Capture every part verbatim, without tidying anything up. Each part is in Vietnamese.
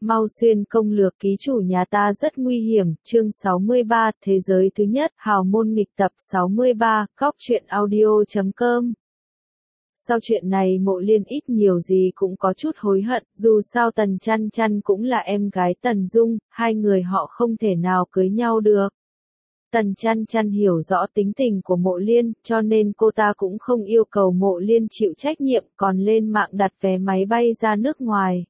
Mau xuyên công lược ký chủ nhà ta rất nguy hiểm, chương sáu mươi ba, thế giới thứ nhất, hào môn nghịch tập sáu mươi ba, góc truyện audio chấm com. Sau chuyện này Mộ Liên ít nhiều gì cũng có chút hối hận, dù sao Tần Chăn Chăn cũng là em gái Tần Dung, hai người họ không thể nào cưới nhau được. Tần Chăn Chăn hiểu rõ tính tình của Mộ Liên, cho nên cô ta cũng không yêu cầu Mộ Liên chịu trách nhiệm, còn lên mạng đặt vé máy bay ra nước ngoài.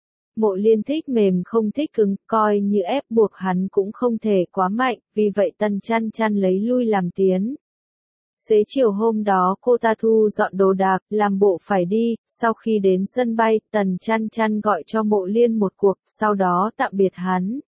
Mộ Liên thích mềm không thích cứng, coi như ép buộc hắn cũng không thể quá mạnh, vì vậy Tần Chăn Chăn lấy lui làm tiến. Xế chiều hôm đó cô ta thu dọn đồ đạc, làm bộ phải đi, sau khi đến sân bay, Tần Chăn Chăn gọi cho Mộ Liên một cuộc, sau đó tạm biệt hắn.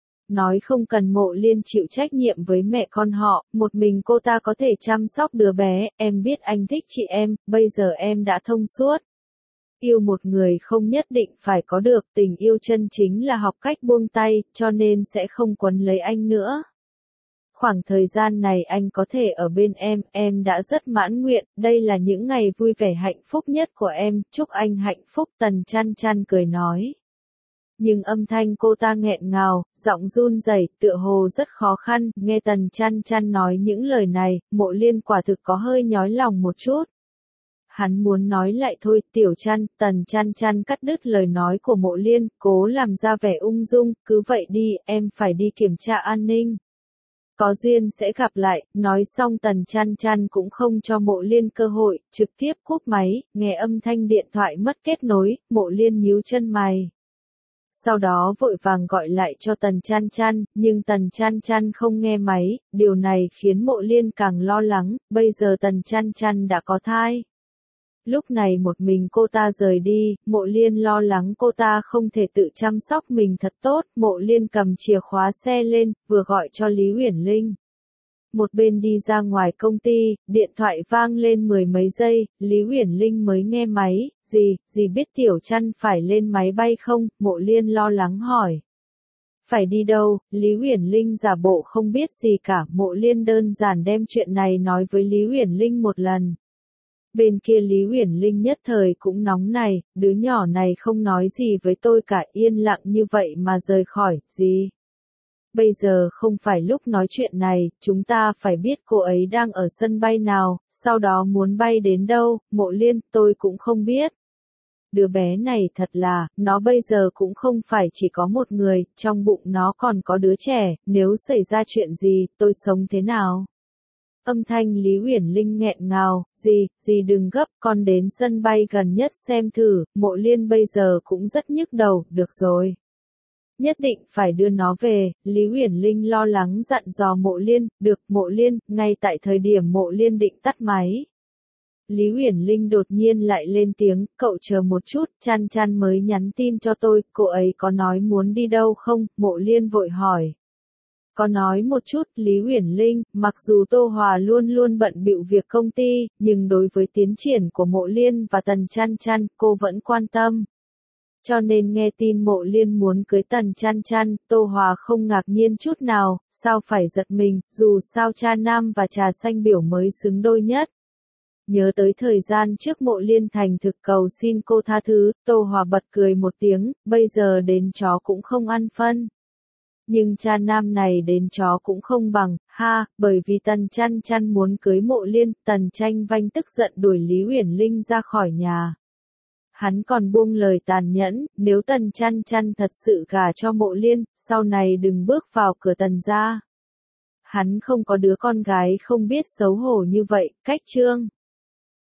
Nói không cần Mộ Liên chịu trách nhiệm với mẹ con họ, một mình cô ta có thể chăm sóc đứa bé, em biết anh thích chị em, bây giờ em đã thông suốt. Yêu một người không nhất định phải có được, tình yêu chân chính là học cách buông tay, cho nên sẽ không quấn lấy anh nữa. Khoảng thời gian này anh có thể ở bên em, em đã rất mãn nguyện, đây là những ngày vui vẻ hạnh phúc nhất của em, chúc anh hạnh phúc. Tần Chăn Chăn cười nói. Nhưng âm thanh cô ta nghẹn ngào, giọng run rẩy, tựa hồ rất khó khăn, nghe Tần Chăn Chăn nói những lời này, Mộ Liên quả thực có hơi nhói lòng một chút. Hắn muốn nói lại thôi, Tiểu Chăn, Tần Chăn Chăn cắt đứt lời nói của Mộ Liên, cố làm ra vẻ ung dung, cứ vậy đi, em phải đi kiểm tra an ninh. Có duyên sẽ gặp lại, nói xong Tần Chăn Chăn cũng không cho Mộ Liên cơ hội, trực tiếp cúp máy, nghe âm thanh điện thoại mất kết nối, Mộ Liên nhíu chân mày. Sau đó vội vàng gọi lại cho Tần Chăn Chăn, nhưng Tần Chăn Chăn không nghe máy, điều này khiến Mộ Liên càng lo lắng, bây giờ Tần Chăn Chăn đã có thai. Lúc này một mình cô ta rời đi, Mộ Liên lo lắng cô ta không thể tự chăm sóc mình thật tốt, Mộ Liên cầm chìa khóa xe lên, vừa gọi cho Lý Uyển Linh. Một bên đi ra ngoài công ty, điện thoại vang lên mười mấy giây, Lý Uyển Linh mới nghe máy, gì, gì biết Tiểu Chăn phải lên máy bay không, Mộ Liên lo lắng hỏi. Phải đi đâu, Lý Uyển Linh giả bộ không biết gì cả, Mộ Liên đơn giản đem chuyện này nói với Lý Uyển Linh một lần. Bên kia Lý Uyển Linh nhất thời cũng nóng này, đứa nhỏ này không nói gì với tôi cả, yên lặng như vậy mà rời khỏi, gì? Bây giờ không phải lúc nói chuyện này, chúng ta phải biết cô ấy đang ở sân bay nào, sau đó muốn bay đến đâu, Mộ Liên, tôi cũng không biết. Đứa bé này thật là, nó bây giờ cũng không phải chỉ có một người, trong bụng nó còn có đứa trẻ, nếu xảy ra chuyện gì, tôi sống thế nào? Âm thanh Lý Uyển Linh nghẹn ngào, gì, gì đừng gấp, con đến sân bay gần nhất xem thử, Mộ Liên bây giờ cũng rất nhức đầu, được rồi. Nhất định phải đưa nó về, Lý Uyển Linh lo lắng dặn dò Mộ Liên, được, Mộ Liên, ngay tại thời điểm Mộ Liên định tắt máy. Lý Uyển Linh đột nhiên lại lên tiếng, cậu chờ một chút, Chăn Chăn mới nhắn tin cho tôi, cô ấy có nói muốn đi đâu không, Mộ Liên vội hỏi. Có nói một chút, Lý Uyển Linh, mặc dù Tô Hòa luôn luôn bận bịu việc công ty, nhưng đối với tiến triển của Mộ Liên và Tần Chăn Chăn, cô vẫn quan tâm. Cho nên nghe tin Mộ Liên muốn cưới Tần Chăn Chăn, Tô Hòa không ngạc nhiên chút nào, sao phải giật mình, dù sao cha nam và trà xanh biểu mới xứng đôi nhất. Nhớ tới thời gian trước Mộ Liên thành thực cầu xin cô tha thứ, Tô Hòa bật cười một tiếng, bây giờ đến chó cũng không ăn phân. Nhưng cha nam này đến chó cũng không bằng, ha, bởi vì Tần Chăn Chăn muốn cưới Mộ Liên, Tần Tranh Vanh tức giận đuổi Lý Uyển Linh ra khỏi nhà. Hắn còn buông lời tàn nhẫn, nếu Tần Chăn Chăn thật sự gả cho Mộ Liên, sau này đừng bước vào cửa Tần gia. Hắn không có đứa con gái không biết xấu hổ như vậy, cách chương.